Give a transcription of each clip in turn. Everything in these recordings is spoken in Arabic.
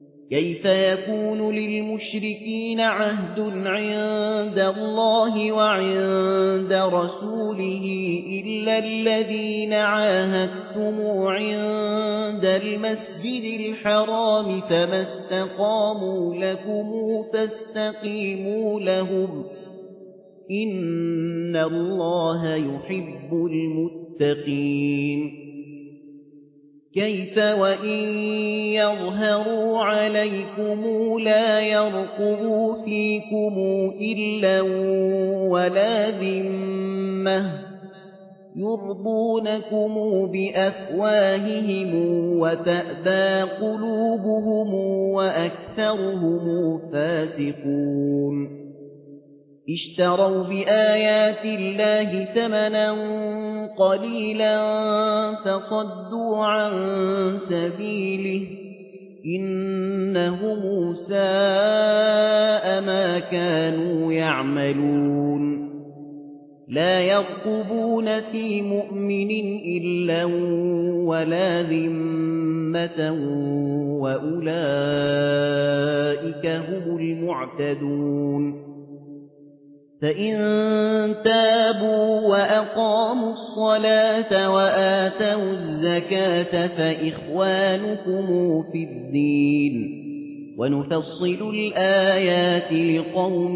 كيف يكون للمشركين عهد عند الله وعند رسوله إلا الذين عاهدتم عند المسجد الحرام فما استقاموا لكم فاستقيموا لهم إن الله يحب المتقين. كيف وإن يظهروا عليكم لا يرقبوا فيكم إلا ولا ذمة يرضونكم بأفواههم وتأبى قلوبهم وأكثرهم فاسقون. اشتروا بآيات الله ثمنا قليلا فصدوا عن سبيله إنهم ساء ما كانوا يعملون. لا يرقبون في مؤمن إلا ولا ذمة وأولئك هم المعتدون. فإن تابوا وأقاموا الصلاة وآتوا الزكاة فإخوانكم في الدين ونفصل الآيات لقوم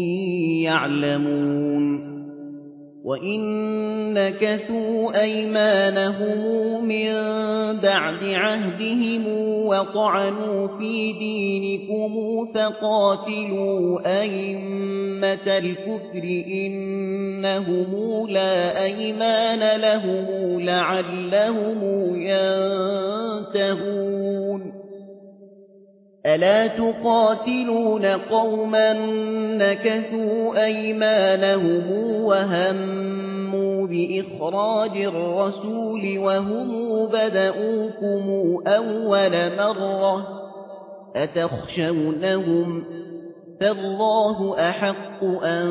يعلمون. وإن نكثوا أيمانهم من بعد عهدهم وطعنوا في دينكم فقاتلوا أئمة الكفر إنهم لا أيمان لهم لعلهم ينتهون. ألا تقاتلون قوما نكثوا أيمانهم وهموا بإخراج الرسول وهم بدؤوكم أول مرة أتخشونهم فالله أحق أن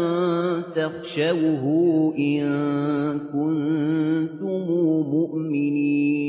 تخشوه إن كنتم مؤمنين.